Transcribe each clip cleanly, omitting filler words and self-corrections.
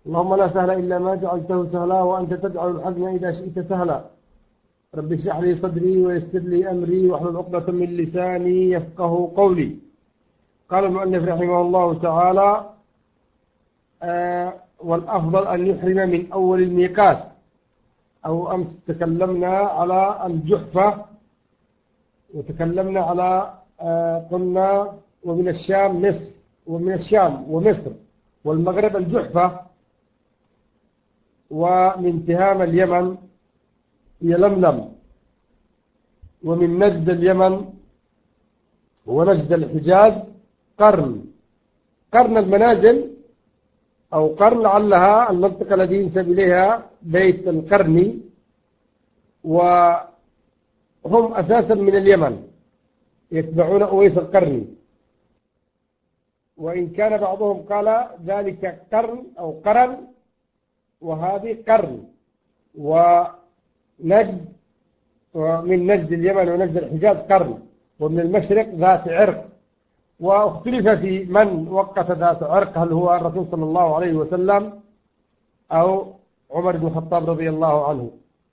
اللهم لا سهل إلا ما جعلته سهلا وأنت تجعل الحزن إذا شئت سهلا. رب اشرح لي صدري ويسر لي أمري واحلل عقدة من لساني يفقه قولي. قال المؤلف رحمه الله تعالى: والأفضل أن يحرم من أول الميقات. أو أمس تكلمنا على الجحفة، وتكلمنا على قلنا ومن الشام مصر، ومن الشام ومصر والمغرب الجحفة، ومن تهام اليمن يلملم، ومن نجد اليمن ونجد الحجاز قرن المنازل أو قرن، لعلها المنطقة التي ينسب إليها بيت القرني، وهم أساسا من اليمن يتبعون أويس القرني. وإن كان بعضهم قال ذلك قرن أو قرن، وهذه قرن. ونجد، ومن نجد اليمن ونجد الحجاز قرن، ومن المشرق ذات عرق. واختلف في من وقت ذات عرق، هل هو الرسول صلى الله عليه وسلم أو عمر بن الخطاب رضي الله عنه.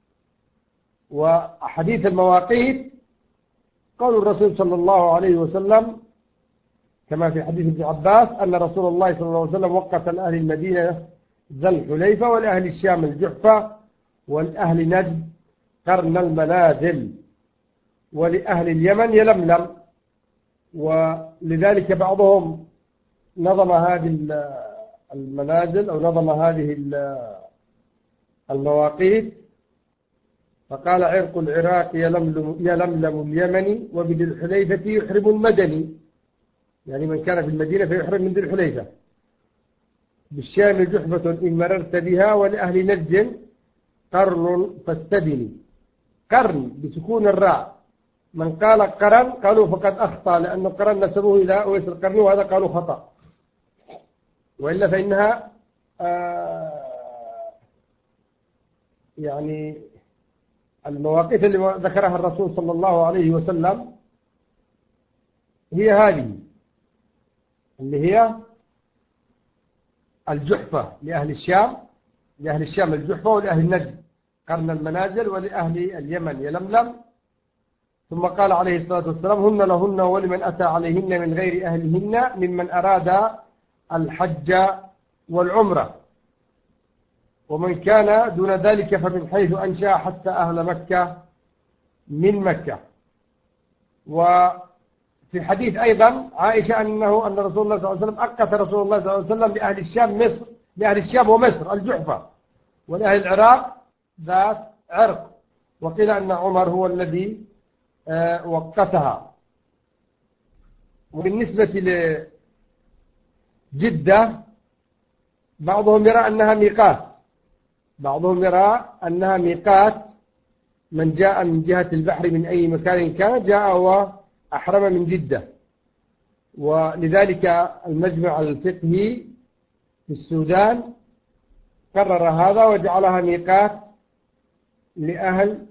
وحديث المواقيت قول الرسول صلى الله عليه وسلم كما في حديث ابن عباس أن رسول الله صلى الله عليه وسلم وقت لأهل المدينة ذا الحليفة، ولأهل الشام الجحفة، ولأهل نجد قرن المنازل، ولأهل اليمن يلملم. ولذلك بعضهم نظم هذه المنازل أو نظم هذه المواقيت، فقال: عرق العراق يلملم اليمني، وبذي الحليفة يحرم المدني، يعني من كان في المدينة فيحرم من ذي الحليفة. بالشام جحفة إن مررت بها، ولأهل نجد قرن فاستدني. قرن بسكون الراء، من قال قرن قالوا فقد أخطأ، لأن قرن نسبوه إلى أويس القرني، وهذا قالوا خطأ، وإلا فإنها يعني المواقف اللي ذكرها الرسول صلى الله عليه وسلم هي هذه، اللي هي الجحفة لأهل الشام الجحفة، ولأهل نجد قرن المنازل، ولأهل اليمن يلملم. ثم قال عليه الصلاة والسلام: هن لهن ولمن أتى عليهن من غير أهلهن ممن أراد الحج والعمرة، ومن كان دون ذلك فمن حيث أنشأ حتى أهل مكة من مكة. وفي حديث أيضا عائشة أن رسول الله صلى الله عليه وسلم أقت رسول الله صلى الله عليه وسلم لأهل الشام ومصر الجحفة، ولأهل العراق ذات عرق. وقيل أن عمر هو الذي وقتها. وبالنسبة لجدة بعضهم يرى أنها ميقات، من جاء من جهة البحر من أي مكان كان جاء وأحرم من جدة. ولذلك المجمع الفقهي في السودان قرر هذا وجعلها ميقات لأهل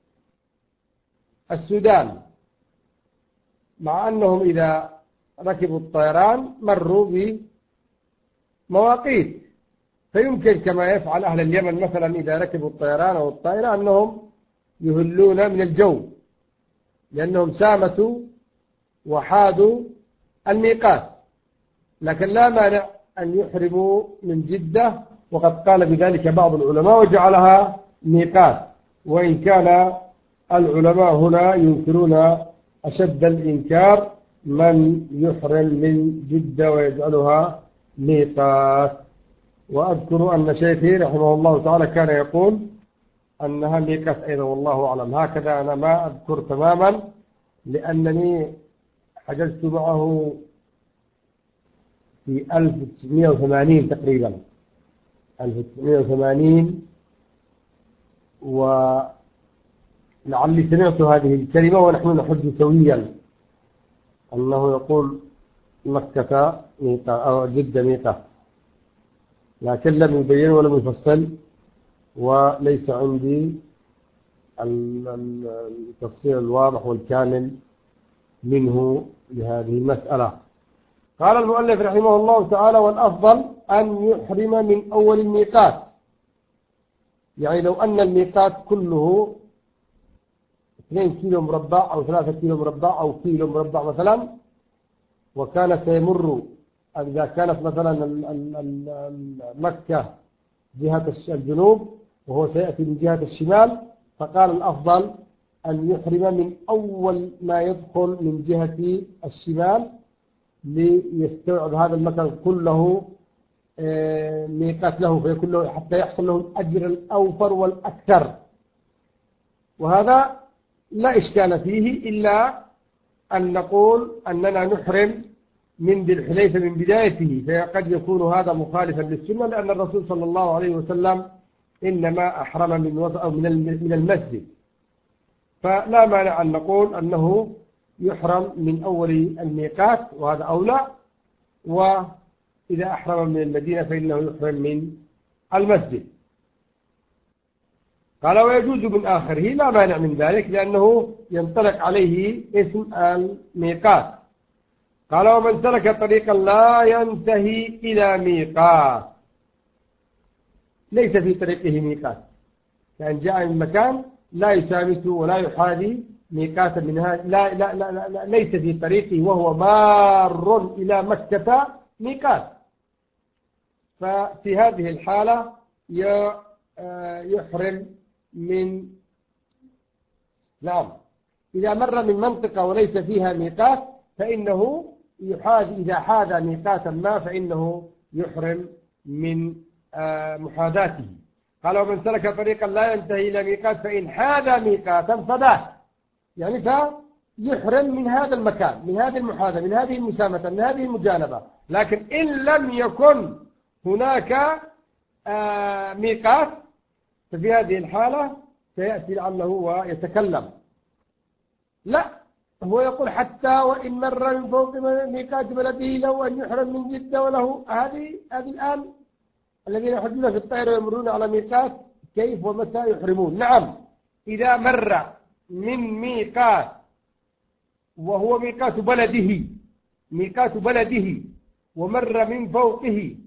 السودان، مع أنهم إذا ركبوا الطيران مروا بمواقيت، فيمكن كما يفعل أهل اليمن مثلا إذا ركبوا الطيران أو الطائرة أنهم يهلون من الجو، لأنهم سامتوا وحادوا الميقات. لكن لا مانع أن يحرموا من جدة، وقد قال بذلك بعض العلماء وجعلها ميقات، وإن كان العلماء هنا ينكرون أشد الإنكار من يحرم من جدة ويجعلها ميقات. وأذكر أن شيخي رحمه الله تعالى كان يقول أنها ميقات أيضا، والله أعلم. هكذا أنا ما أذكر تماما، لأنني حجزت معه في 1980 تقريبا، 1980، ولعلي سمعت هذه الكلمة ونحن نحج سويا، أنه يقول مكة ميقات أو جدة ميقات، لكن لم يبين ولم يفصل، وليس عندي التفصيل الواضح والكامل منه لهذه المسألة. قال المؤلف رحمه الله تعالى: والأفضل أن يحرم من أول الميقات. يعني لو أن الميقات كله 2 كيلو مربع أو 3 كيلو مربع أو كيلو مربع مثلا، وكان سيمر إذا كانت مثلا مكة جهة الجنوب وهو سيأتي من جهة الشمال، فقال الأفضل أن يحرم من أول ما يدخل من جهة الشمال ليستوعب هذا المكان كله ميقات له، فيكون له حتى يحصل له الأجر الأوفر والأكثر. وهذا لا إشكال فيه، إلا أن نقول أننا نحرم من ذي الحليفة من بدايته، فقد يكون هذا مخالفا للسنة، لأن الرسول صلى الله عليه وسلم إنما أحرم من المسجد، فلا مانع أن نقول أنه يحرم من أول الميقات، وهذا أولى. وإذا أحرم من المدينة فإنه يحرم من المسجد. قال ويجوز من آخره، لا مانع من ذلك، لأنه ينطلق عليه اسم الميقات. قال ومن سلك طريقا لا ينتهي إلى ميقات، ليس في طريقه ميقات، يعني جاء من مكان لا يسامته ولا يحاذي ميقاتا من هذا، لا ليس في طريقه وهو مار إلى مكة ميقات، ففي هذه الحالة يحرم من إذا مر من منطقة وليس فيها ميقات فإنه يحاذي، إذا حاذى ميقاتا ما فإنه يحرم من محاذاته. قال ومن سلك طريقا لا ينتهي إلى ميقات فإن حاذى ميقاتا فذاك، يعني فيحرم من هذا المكان، من هذه المحاذاة، من هذه المسامة، من هذه المجانبة. لكن إن لم يكن هناك ميقات ففي هذه الحالة سيأتي لعله ويتكلم. لا، هو يقول حتى وإن مر من فوق ميقات بلده له أن يحرم من جدة وله. هذه الآن الذين يحجون في الطائرة ويمرون على ميقات كيف ومتى يحرمون؟ نعم، إذا مر من ميقات وهو ميقات بلده ومر من فوقه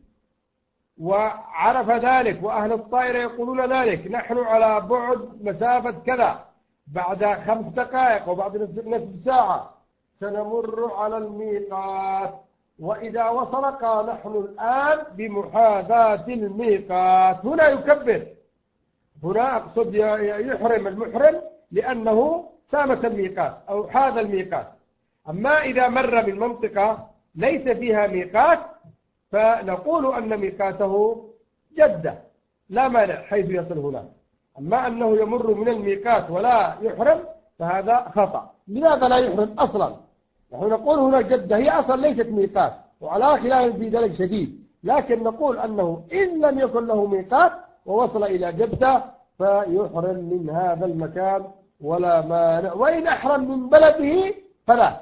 وعرف ذلك، وأهل الطائرة يقولون ذلك، نحن على بعد مسافة كذا، بعد 5 دقائق وبعد نصف ساعة سنمر على الميقات، وإذا وصل قال نحن الآن بمحاذاة الميقات، هنا يكبر، هنا أقصد يحرم المحرم لأنه سامة الميقات أو حاذ الميقات. أما إذا مر من منطقة ليس فيها ميقات فنقول أن ميقاته جدة، لا مانع حيث يصل هنا. أما أنه يمر من الميقات ولا يحرم فهذا خطأ. لماذا لا يحرم أصلا؟ نحن نقول هنا جدة هي أصلا ليست ميقات، وعلى خلاف في ذلك شديد، لكن نقول أنه إن لم يكن له ميقات ووصل إلى جدة فيحرم من هذا المكان ولا مانع. وإن أحرم من بلده فلا،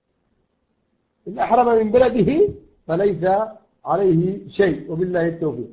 إن أحرم من بلده فليس عليه شيء، وبالله التوفيق.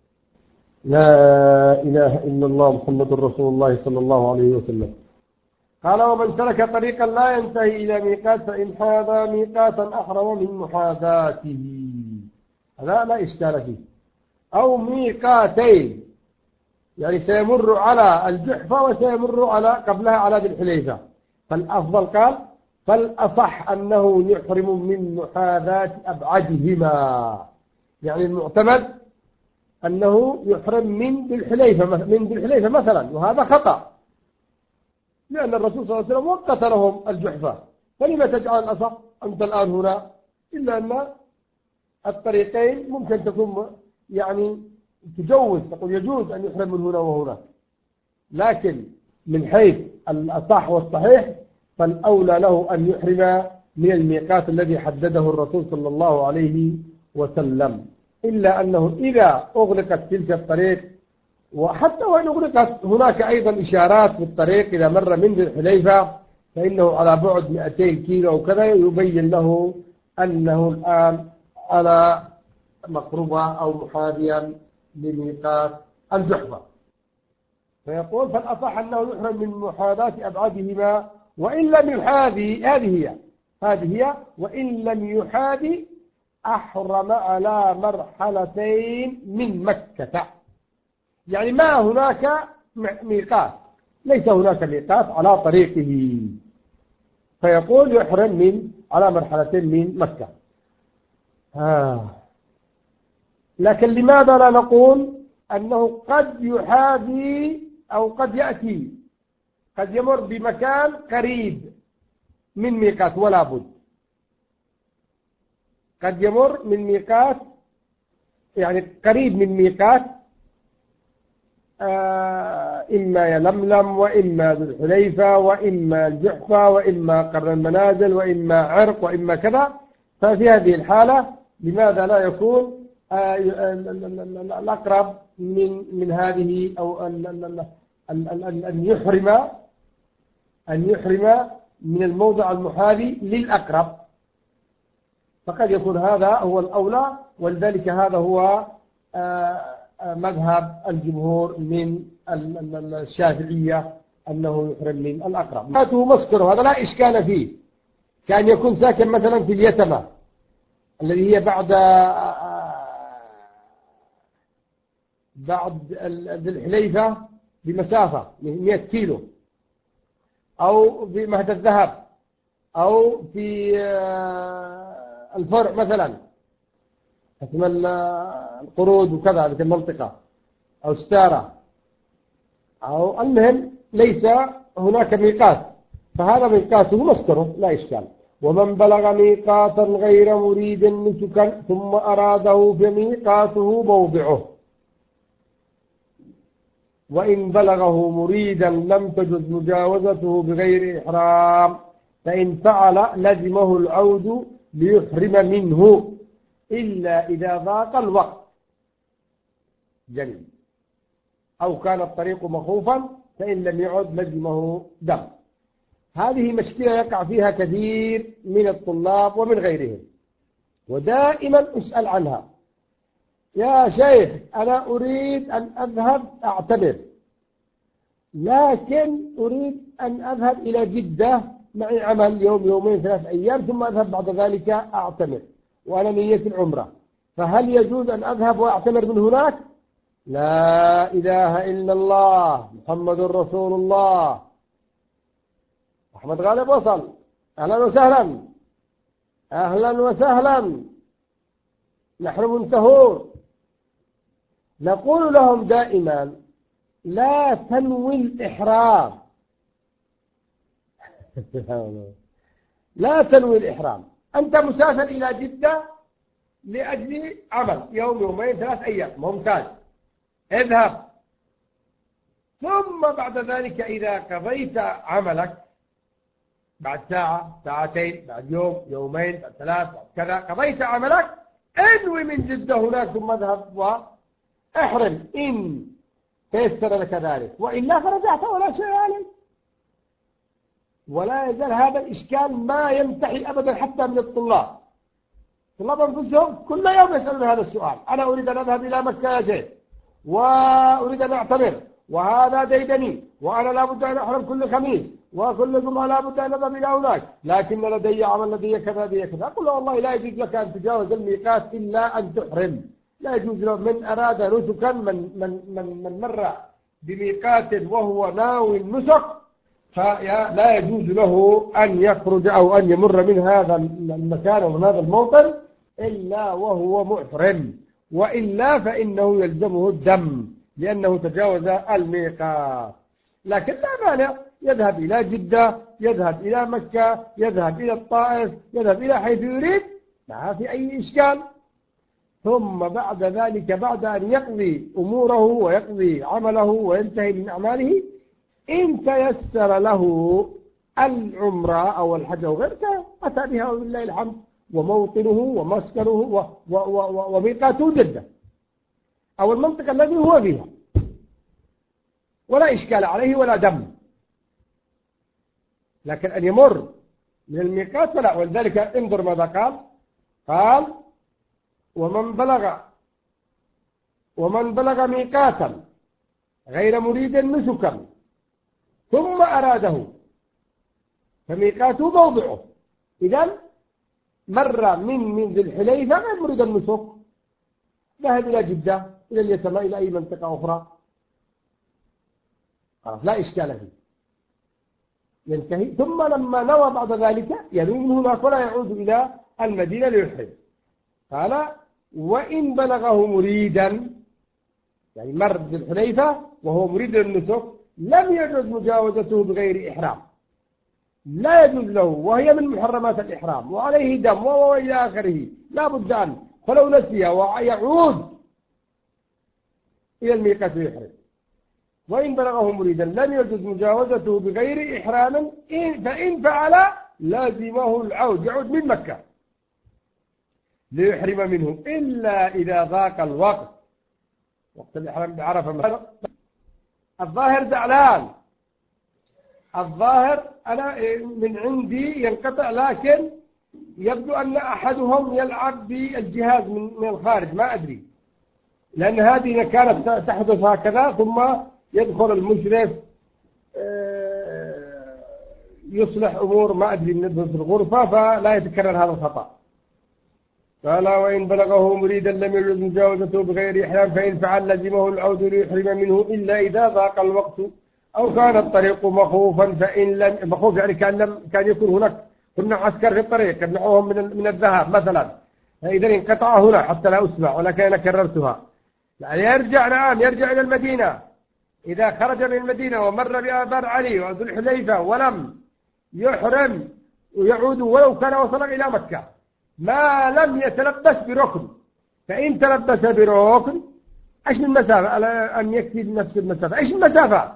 لا إله إلا الله محمد رسول الله صلى الله عليه وسلم. قال ومن سلك طريقا لا ينتهي إلى ميقات فإن حاذى ميقاتا أحرم من محاذاته، هذا لا إشكال فيه. أو ميقاتين، يعني سيمر على الجحفة وسيمر قبلها على ذي الحليفة، فالأفضل قال فالأصح أنه يحرم من محاذاة أبعدهما، يعني المعتمد أنه يحرم من ذي الحليفة مثلا، وهذا خطأ، لأن الرسول صلى الله عليه وسلم وقت لهم الجحفة، فلما تجعل الأصح أنت الآن هنا؟ إلا أن الطريقين ممكن تكون يعني تجوز، تقول يجوز أن يحرم من هنا وهنا، لكن من حيث الأصح والصحيح فالأولى له أن يحرم من الميقات الذي حدده الرسول صلى الله عليه وسلم، إلا أنه إذا أغلقت تلك الطريق، وحتى وإن أغلقت هناك أيضا إشارات في الطريق إذا مر من ذي الحليفة فإنه على بعد 200 كيلو أو كذا يبين له أنه الآن على مقربة أو محاذيا لميقات الجحفة، فيقول فالأصح أنه يحرم من محاذاة أبعادهما وإن لم يحاذي، هذه هي وإن لم يحاذي أحرم على مرحلتين من مكة، يعني ما هناك ميقات، ليس هناك ميقات على طريقه، فيقول يحرم على مرحلتين من مكة. لكن لماذا لا نقول أنه قد يحاذي أو قد يأتي، قد يمر بمكان قريب من ميقات، ولا بد قد يمر من ميقات، يعني قريب من ميقات، إما يلملم وإما ذو الحليفة وإما الجحفة وإما قرن المنازل وإما عرق وإما كذا. ففي هذه الحالة لماذا لا يكون الأقرب من هذه، أو أن يحرم من الموضع المحاذي للأقرب، فقد يكون هذا هو الأولى. ولذلك هذا هو مذهب الجمهور من الشافعية، أنه يحرم من الأقرب. هاته مسكره، هذا لا إشكال فيه، كان يكون ساكن مثلا في اليتمة الذي هي بعد ذي الحليفة بمسافة 100 كيلو، أو في مهد الذهب، أو في الفرع مثلا اسم القرود وكذا في المنطقة، أو ستارة، أو المهم ليس هناك ميقات، فهذا ميقاته مسكره لا إشكال. ومن بلغ ميقاتا غير مريد نسكا ثم أراده فميقاته موضعه، وإن بلغه مريدا لم تجز مجاوزته بغير إحرام، فإن فعل لزمه العود ليحرم منه إلا إذا ضاق الوقت جميل، أو كان الطريق مخوفا، فإن لم يعد لزمه دم. هذه مشكلة يقع فيها كثير من الطلاب ومن غيرهم، ودائما أسأل عنها: يا شيخ أنا أريد أن أذهب أعتمر، لكن أريد أن أذهب إلى جدة معي عمل يوم يومين 3 أيام، ثم أذهب بعد ذلك أعتمر وأنا نية العمرة، فهل يجوز أن أذهب وأعتمر من هناك؟ لا إله إلا الله محمد رسول الله. أحمد غالب وصل، أهلا وسهلا، أهلا وسهلا، نحن منتهون. نقول لهم دائما: لا تنوي الإحرام لا تنوي الإحرام، أنت مسافر إلى جدة لأجل عمل يوم يومين 3 أيام، ممتاز، اذهب، ثم بعد ذلك إذا قضيت عملك بعد ساعة ساعتين بعد يوم يومين بعد 3 بعد كذا، قضيت عملك، انوي من جدة هناك ثم اذهب واحرم إن تيسر لك ذلك، وإلا فرجعت ولا شيء عليك. ولا يزال هذا الإشكال ما ينتهي أبدا حتى من الطلاب أنفسهم كل يوم يسألون هذا السؤال: أنا أريد أن أذهب إلى مكة يا شيخ، وأريد أن أعتمر، وهذا ديدني، وأنا لابد أن أحرم كل خميس، وكل جمعة لابد أن أذهب إلى هناك، لكن لدي عمل لدي كذا لدي كذا. أقول له: والله لا يجوز لك أن تجاوز الميقات إلا أن تحرم، لا يجوز له. من أراد نسكا من مر بميقات وهو ناوي النسك، فلا يجوز له أن يخرج أو أن يمر من هذا المكان أو من هذا الموطن إلا وهو محرم، وإلا فإنه يلزمه الدم لأنه تجاوز الميقات. لكن لا مانع، يذهب إلى جدة، يذهب إلى مكة، يذهب إلى الطائف، يذهب إلى حيث يريد، ما في أي إشكال. ثم بعد ذلك، بعد أن يقضي أموره ويقضي عمله وينتهي من أعماله، إن تيسر له العمرة أو الحج أو غيره، أتى بها ولله الحمد، وموطنه ومسكنه وميقاته جدة أو المنطقة الذي هو فيها، ولا إشكال عليه ولا دم. لكن أن يمر من الميقات فلا. ولذلك انظر ماذا قال: ومن بلغ ميقاتا غير مريد نسكا ثم أراده فميقاته موضعه. إذن مر من ذي الحليفة غير مريد النسك، ذهب إلى جدة إلى اليتمى إلى أي منطقة أخرى لا إشكال فيه، ينتهي. ثم لما نوى بعد ذلك ينوي من هناك ولا يعود إلى المدينة ليحرم. قال وإن بلغه مريدا، يعني مر بالحليفة وهو مريد للنسك، لم يجوز مجاوزته بغير إحرام، لا يجوز له، وهي من محرمات الإحرام، وعليه دم وإلى آخره، لا بد أن فلو نسي ويعود إلى الميقات ويحرم. وإن بلغه مريدا لم يجوز مجاوزته بغير إحرام، فإن فعل لازمه العود، يعود من مكة ليحرم منه، إلا إذا ضاق الوقت، وقت الإحرام بعرفة مثلا. الظاهر زعلان، الظاهر أنا من عندي ينقطع، لكن يبدو أن أحدهم يلعب بالجهاز من الخارج، ما أدري، لأن هذه كانت تحدث هكذا، ثم يدخل المشرف يصلح أمور ما أدري من في الغرفة، فلا يتكرر هذا الخطأ. قال وإن بلغه مريدا لم يجوز مجاوزته بغير إحرام، فإن فعل لزمه العود ليحرم منه، إلا إذا ضاق الوقت أو كان الطريق مخوفا. فإن لم مخوف يعني كان يكون هناك كنا عسكر في الطريق يمنعوهم من الذهاب مثلا، فإذا انقطع هنا حتى لا أسمع، ولكن أنا كررتها، يعني يرجع إلى المدينة. إذا خرج من المدينة ومر بآبار علي وذو الحليفة ولم يحرم ويعود ولو كان وصل إلى مكة، ما لم يتلبس بركن. فإن تلبس بركن، إيش من مسافة أن يكفي بنفس المسافة؟ إيش المسافة؟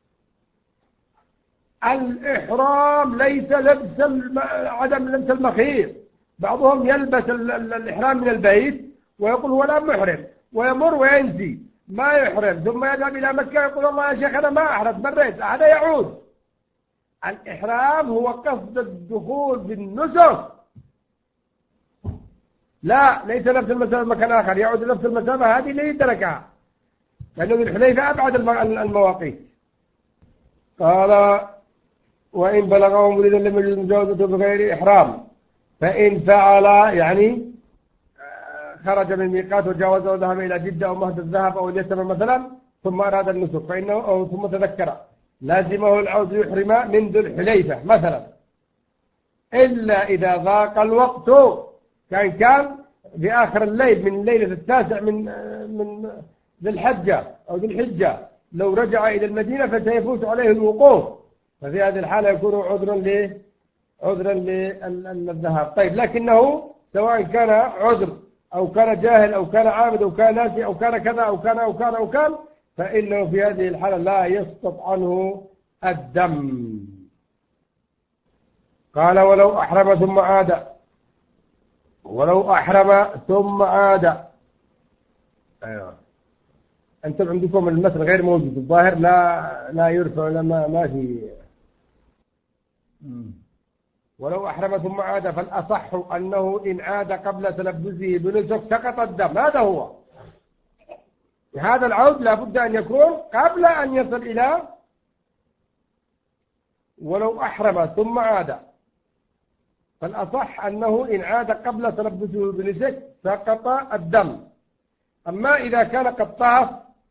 الإحرام ليس لبس عدم لبس المخيط. بعضهم يلبس الإحرام من البيت ويقول هو لا محرم، ويمر وينسي ما يحرم، ثم يذهب إلى مكة يقول الله يا شيخ أنا ما أحرم، مريت، هذا يعود. الإحرام هو قصد الدخول بالنسك، لا ليس نفس المسافة مكان آخر، يعود نفس المسافة هذه اللي يدركها، لأنه ذي الحليفة أبعد المواقيت. قال وإن بلغه مريدا لم يجوز مجاوزته بغير إحرام، فإن فعل يعني خرج من ميقات وجاوزه وذهب إلى جدة أو مهد الذهب أو اليتمى مثلا، ثم أراد النسك فإنه أو ثم تذكر لازمه العود يحرم من ذي الحليفة مثلا، إلا إذا ضاق الوقت، كان في آخر الليل من ليلة 9 من ذي الحجة أو ذي الحجة، لو رجع إلى المدينة فسيفوت عليه الوقوف، ففي هذه الحالة يكون عذرا للذهاب. طيب لكنه سواء كان عذر أو كان جاهل أو كان عابد أو كان ناسي أو كان كذا أو كان فإنه في هذه الحالة لا يسقط عنه الدم. قال ولو أحرم ثم عاد. أيوة. أنتم عندكم المثل غير موجود، الظاهر لا يرفع ولا ما في. ولو أحرم ثم عاد، فالأصح أنه إن عاد قبل تلبسه بنسك سقط الدم. هذا هو، هذا العود لا بد أن يكون قبل أن يصل إلى. ولو أحرم ثم عاد، فالأصح أنه إن عاد قبل تلبسه بنسك سقط الدم. أما إذا كان قد طاف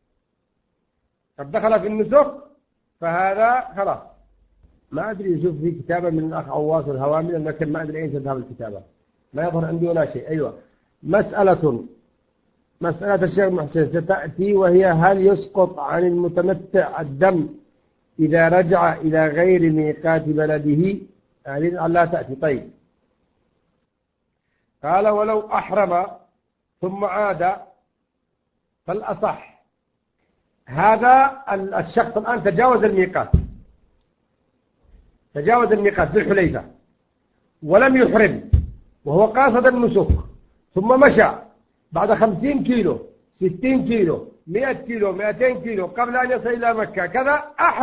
قد دخل في النسك فهذا خلاص. ما أدري يشوف في كتابة من الأخ عواص الهوامل، لكن ما أدري أين تذهب الكتابة، ما يظهر عندي ولا شيء. أيوة، مسألة الشيخ محسن ستأتي، وهي هل يسقط عن المتمتع الدم إذا رجع إلى غير ميقات بلده؟ يعني لا تأتي. طيب قال ولو أحرم ثم عاد، فالأصح هذا الشخص الآن تجاوز الميقات بالحليفة ولم يحرم، وهو قاصد النسك، ثم مشى بعد 50 كيلو 60 كيلو 100 كيلو 200 كيلو قبل أن يصل إلى مكة كذا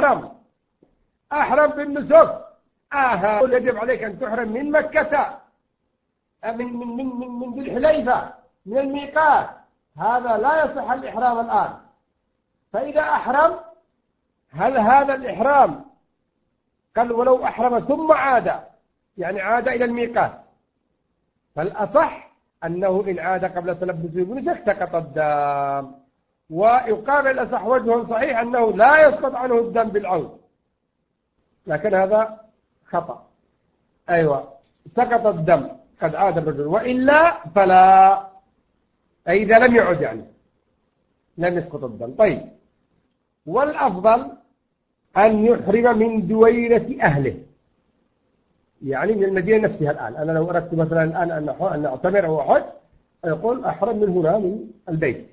أحرم بالنسك. يجب عليك أن تحرم من مكة، من ذي الحليفة، من الميقات. هذا لا يصح الإحرام الآن. فإذا أحرم، هل هذا الإحرام قال ولو أحرم ثم عاد، يعني عاد إلى الميقات فالأصح أنه إن عاد قبل تلبسه بنسك سقط الدم. ويقابل الأصح وجه صحيح أنه لا يسقط عنه الدم بالعود، لكن هذا خطأ. أيوة، سقط الدم قد عاد الرجل، وإلا فلا، أي إذا لم يعد يعني لم يسقط الدم. طيب، والأفضل أن يحرم من دويرة أهله، يعني من المدينة نفسها. الآن أنا لو أردت مثلا الآن أن أعتمر أو أحج، يقول أحرم من هنا من البيت.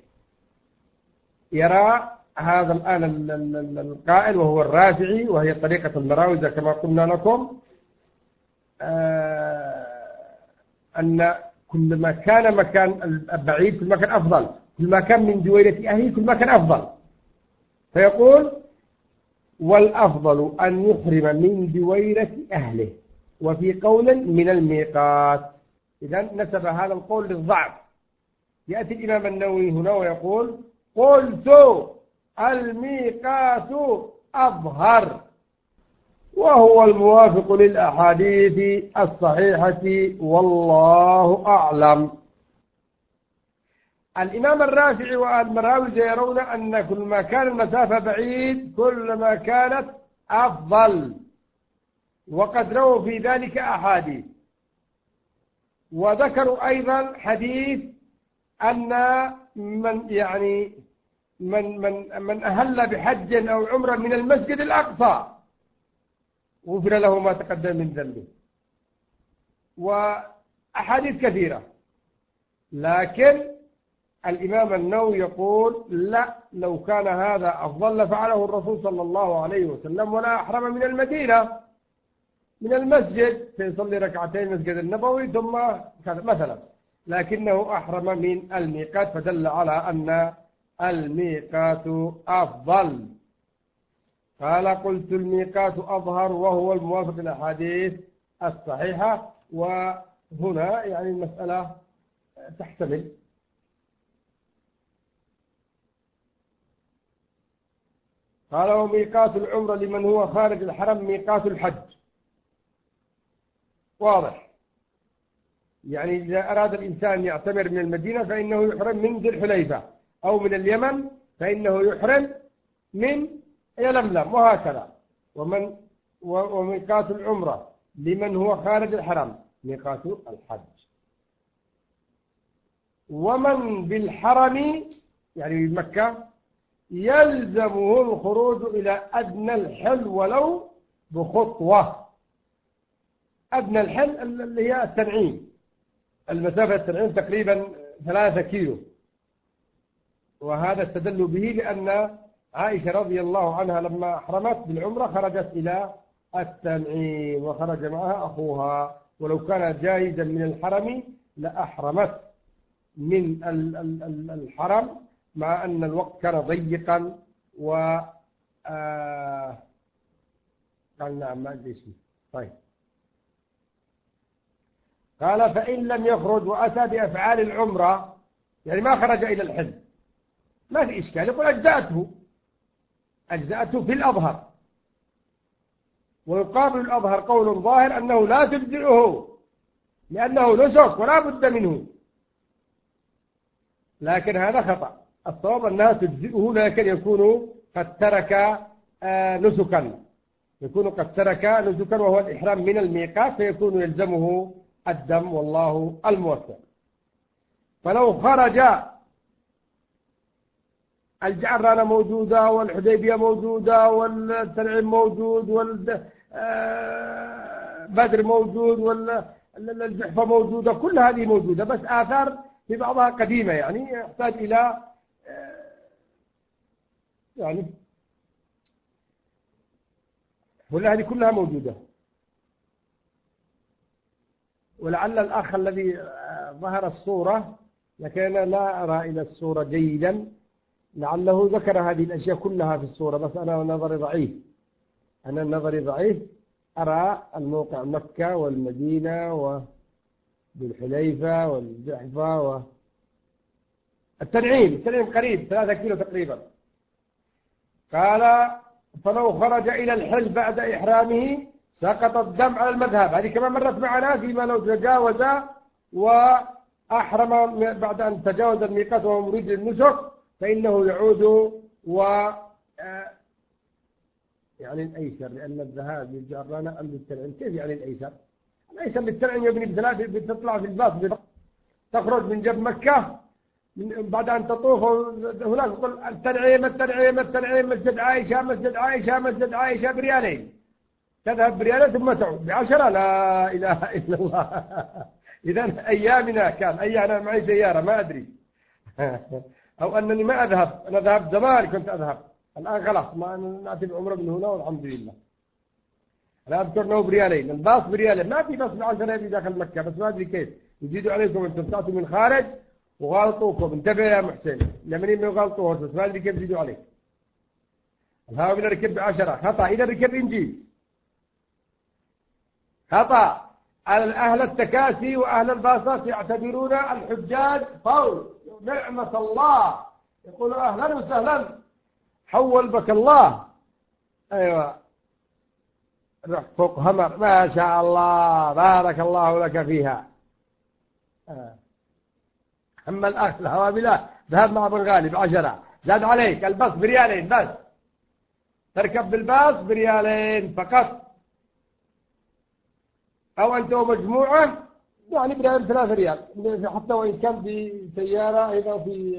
يرى هذا الآن القائل وهو الرافعي، وهي طريقة المراوزة كما قلنا لكم، أن كل ما كان مكان بعيد كل ما كان أفضل، كل ما كان من دويرة أهله كل ما كان أفضل. فيقول والأفضل أن يحرم من دويرة أهله، وفي قول من الميقات. إذا نسب هذا القول للضعف. يأتي الإمام النووي هنا ويقول قلت الميقات أظهر، وهو الموافق للأحاديث الصحيحة، والله أعلم. الإمام الرافعي والمراوزة يرون أن كل ما كان المسافة بعيد كل ما كانت أفضل، وقد رووا في ذلك أحاديث. وذكروا أيضا حديث أن من أهل بحج أو عمرة من المسجد الأقصى غفر له ما تقدم من ذنبه، وأحاديث كثيرة. لكن الإمام النووي يقول لا، لو كان هذا أفضل لفعله الرسول صلى الله عليه وسلم، ولا أحرم من المدينة من المسجد سيصلي ركعتين مسجد النبوي ثم مثلا، لكنه أحرم من الميقات، فدل على أن الميقات أفضل. قال قلت الميقات أظهر، وهو الموافق للأحاديث الصحيحة. وهنا يعني المسألة تحتمل. قال وميقات العمرة لمن هو خارج الحرم ميقات الحج. واضح، يعني إذا أراد الإنسان يعتمر من المدينة فإنه يحرم من ذي الحليفة، أو من اليمن فإنه يحرم من يلملم، وهكذا. وميقات العمرة لمن هو خارج الحرم ميقات الحج. ومن بالحرم يعني بمكة يلزمه الخروج إلى أدنى الحل ولو بخطوة. أدنى الحل اللي هي التنعيم، المسافة التنعيم تقريبا 3 كيلو. وهذا استدلوا به لأن عائشة رضي الله عنها لما أحرمت بالعمرة خرجت إلى التنعيم، وخرج معها أخوها، ولو كان جائزا من الحرم لأحرمت من الحرم، مع أن الوقت كان ضيقا قال نعم ما أدري اسمه. طيب، قال فإن لم يخرج وأتى بأفعال العمرة، يعني ما خرج إلى الحج، ما في إشكال، يقول أجزأته في الأظهر. ويقابل الأظهر قول ظاهر أنه لا تجزئه لأنه نسك ولا بد منه، لكن هذا خطأ. الصواب أنها تجزئه، لكن يكون قد ترك نسكا، يكون قد ترك نسكا وهو الإحرام من الميقات، فيكون يلزمه الدم، والله الموفق. فلو خرج الجعرانة موجودة، والحديبية موجودة، والتنعيم موجود، والبدر موجود، والجحفة موجودة، كل هذه موجودة، بس آثار في بعضها قديمة، يعني يحتاج إلى يعني ولا هذه كلها موجودة. ولعل الأخ الذي ظهر الصورة، لكن أنا لا أرى إلى الصورة جيدا، لعله ذكر هذه الأشياء كلها في الصورة، بس أنا نظري ضعيف. أرى الموقع مكة والمدينة والحليفة والجحفة التنعيم قريب 3 كيلو تقريبا. قال فلو خرج إلى الحل بعد إحرامه سقط الدم على المذهب. هذه كما مرت معنا فيما لو تجاوز وأحرم بعد أن تجاوز الميقات وهو مريد للنسك فإنه يعود يعني الأيسر، لأن الذهاب للجعرانة أم للتنعيم؟ كيف يعني الأيسر؟ الأيسر للتنعيم يبني بثلاث، بتطلع في الباص، تخرج من جنب مكة بعد أن تطوف هناك يقول التنعيم التنعيم التنعيم، مسجد عائشة مسجد عائشة مسجد عائشة بريالين، تذهب بريالين ثم تعود ب10. لا إله إلا الله. إذا أيامنا كان أنا معي سيارة ما أدري أو أنني ما أذهب، أنا ذهبت زمان كنت أذهب، الآن خلاص ما نأتي بعمرة من هنا والحمد لله. أنا أذكر أنه بريالين، الباص بريالين، ما في باص ب10 في داخل مكة، بس ما أدري كيف يزيدوا عليكم أنتم تأتوا من خارج وغالطوكم. انتبه يا محسن، اليمنيين ما يغالطوه، بس ما أدري كيف يزيدوا عليك. الهواء من ركب ب10 خطأ، إذا ركب إنجيز خطأ. أهل التكاسي وأهل الباصات يعتبرون الحجاج فوز نعمة الله، يقولوا أهلا وسهلا حول بك الله. أيوة رحت فوق همر ما شاء الله بارك الله لك فيها. أما الأخ الهواء بلا ذهب مع ابن غالي ب10 زاد عليك الباص بريالين، بس تركب بالباص بريالين فقط، أو أنت ومجموعة يعني بريال 3 ريال، حتى وإن كان بسيارة أيضا في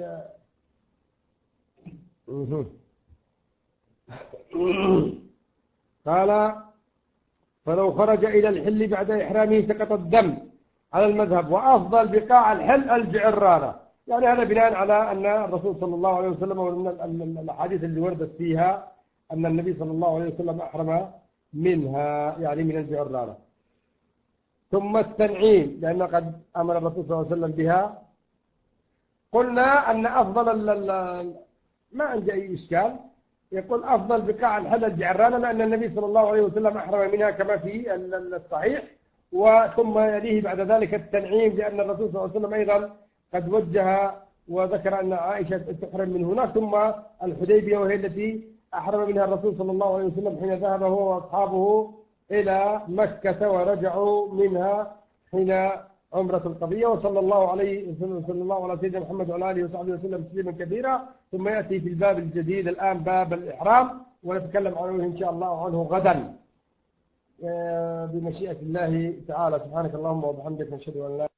قال فلو خرج إلى الحل بعد إحرامه سقط الدم على المذهب، وأفضل بقاع الحل الجعرانة. يعني هذا بناء على أن الرسول صلى الله عليه وسلم، ومن الأحاديث اللي وردت فيها أن النبي صلى الله عليه وسلم أحرم منها، يعني من الجعرانة. ثم التنعيم لأن قد أمر الرسول صلى الله عليه وسلم بها. قلنا أن أفضل ما عندي أي إشكال، يقول أفضل بقاع الحل الجعرانة، لأن النبي صلى الله عليه وسلم أحرم منها كما في الصحيح. وثم يليه بعد ذلك التنعيم، لأن الرسول صلى الله عليه وسلم أيضا قد وجه وذكر أن عائشة تحرم من هناك. ثم الحديبية وهي التي أحرم منها الرسول صلى الله عليه وسلم حين ذهب هو وأصحابه إلى مكة ورجعوا منها حين عمرة القضية. وصلى الله عليه وسلم صلى الله على سيدنا محمد وعلى آله وصحبه وسلم تسليما كثيرا. ثم يأتي في الباب الجديد الآن باب الإحرام، ونتكلم عنه إن شاء الله عنه غدا بمشيئة الله تعالى. سبحانك اللهم وبحمدك نشهد أن لا